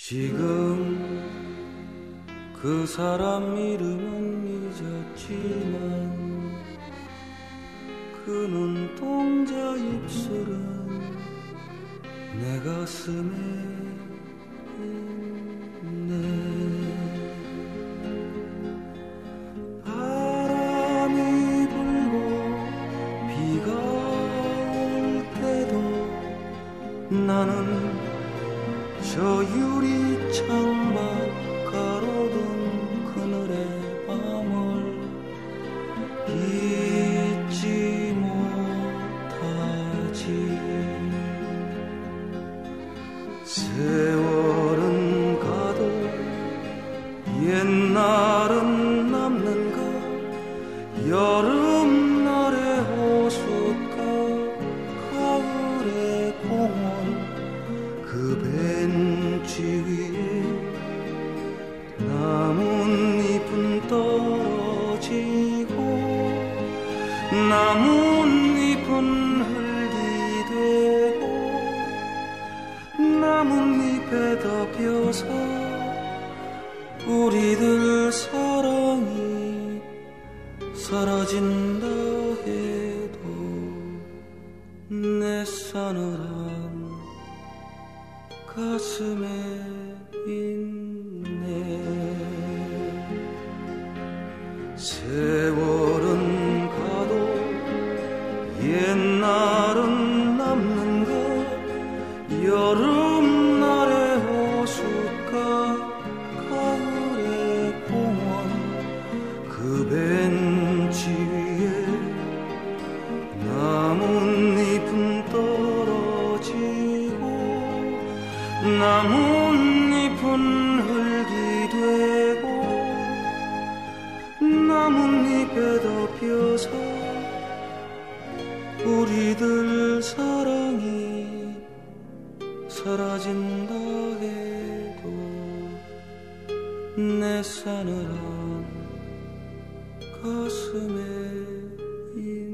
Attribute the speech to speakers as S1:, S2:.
S1: 지금 그 사람 이름은 잊었지만 그 눈동자 입술은 내 가슴에 있네. 바람이 불고 비가 올 때도 나는 저 유리 창밖 가로등 그늘의 밤을 잊지 못하지. 세월은 가도 옛날은 남는가. 여름날의 호숫가 가을의 공원 그 벤치 위에 나뭇잎은 떨어지고 나뭇잎은 흙이 되고 나뭇잎에 덮여서 우리들 사랑이 사라진다 해도 내 싸늘한 가슴에 있네. 세월은 가도 옛날은 남는가. 여름날의 호숫가 가을의 공원 그 벤치 위에 나뭇잎은 떨어지고 나뭇잎은 흙이 되고 나뭇잎에 덮여서 우리들 사랑이 사라진다 해도 내 싸늘한 가슴에